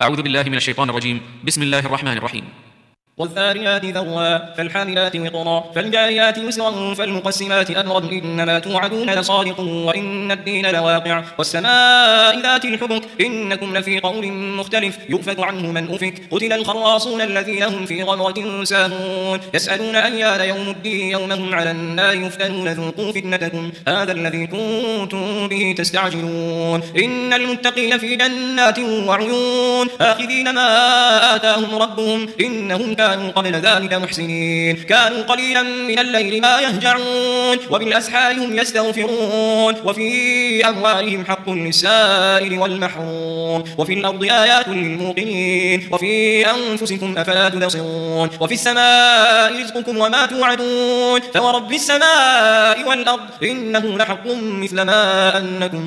أعوذ بالله من الشيطان الرجيم. بسم الله الرحمن الرحيم. والذاريات ذروا فالحاملات وقرا فالجاريات يسرا فالمقسمات أمرا إنما توعدون لصادق وإن الدين لواقع والسماء ذات الحبك إنكم لفي قول مختلف يؤفك عنه من أفك قتل الخراصون الذين هم في غمرة ساهون يسألون أيان يوم الدين يوم هم على النار يفتنون ذوقوا فتنتكم هذا الذي كنتم به تستعجلون إن المتقين في جنات وعيون آخذين ما آتاهم ربهم إنهم كانوا قبل ذلك محسنين كانوا قليلا من الليل ما يهجعون وبالأسحار هم يستغفرون وفي أموالهم حق للسائل والمحروم وفي الأرض آيات للموقنين وفي أنفسكم أفلا تبصرون وفي السماء رزقكم وما توعدون فورب السماء والأرض إنه لحق مثل ما أنكم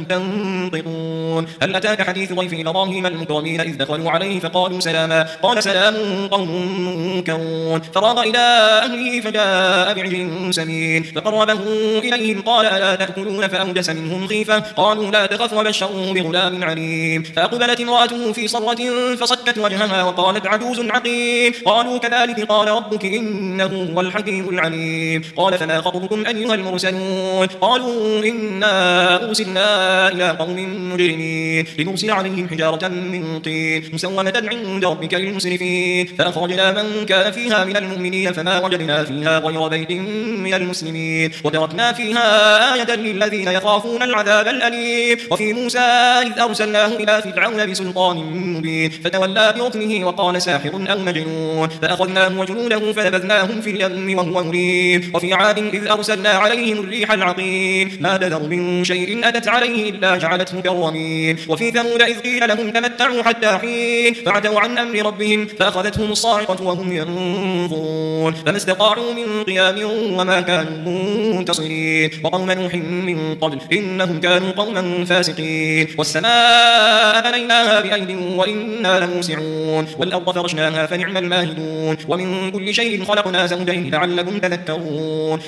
تنطقون هل أتاك حديث ضيف إبراهيم المكرمين إذ دخلوا عليه فقالوا سلاما قال سلام قوم منكرون فراغ إلى أهله فجاء بعجل سمين فقربه إليهم قال ألا تأكلون فأوجس منهم خيفة قالوا لا تخف وبشروه بغلام عليم فأقبلت امرأته في صرة فصكت وجهها وقالت عجوز عقيم قالوا كذلك قال ربك إنه هو الحكيم العليم قال فما خطبكم أيها المرسلون قالوا إنا أرسلنا إلى قوم مجرمين لنرسل عليهم حجارة من طين مسومة عند ربك للمسرفين فأخرجنا من كان فيها من المؤمنين فما وجدنا فيها غير بيت من المسلمين وتركنا فيها آية للذين يخافون العذاب الأليم وفي موسى إذ أرسلناه إلى فرعون بسلطان مبين فتولى بركنه وقال ساحر أو مجنون فأخذناه وجنوده فنبذناهم في اليم وهو مليم وفي عاد إذ أرسلنا عليهم الريح العقيم ما تذر من شيء أتت عليه إلا جعلته كالرميم وفي ثمود إذ قيل لهم تمتعوا حتى حين فعتوا عن أمر ربهم فأخذتهم الصاعقة وهم ينظرون فما استطاعوا من قيام وما كانوا منتصرين وقوم نوح من قبل إنهم كانوا قوما فاسقين والسماء بنيناها بأيد وإنا لموسعون والأرض فرشناها فنعم الماهدون ومن كل شيء خلقنا زوجين لعلكم تذكرون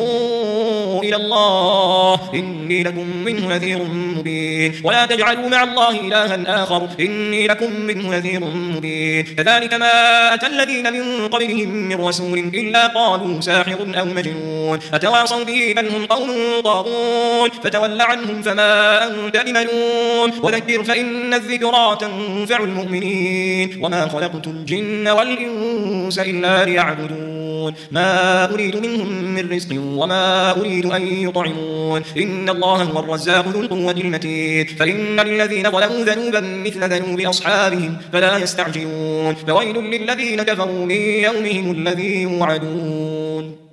ففروا إلى الله إني لكم منه نذير مبين ولا تجعلوا مع الله إلها آخر إني لكم منه نذير مبين كذلك ما أتى الذين من قبلهم من رسول إلا قالوا ساحر أو مجنون أتواصوا به بل هم قوم طاغون فتول عنهم فما أنت بملوم وذكر فإن الذكرى تنفع المؤمنين وما خلقت الجن والإنس إلا ليعبدون ما أريد منهم من رزق وما أريد أن يطعمون إن الله هو الرزاق ذو القوة المتين فإن للذين ظلموا ذنوبا مثل ذنوب أصحابهم فلا يستعجلون فويل للذين كفروا من يومهم الذي يوعدون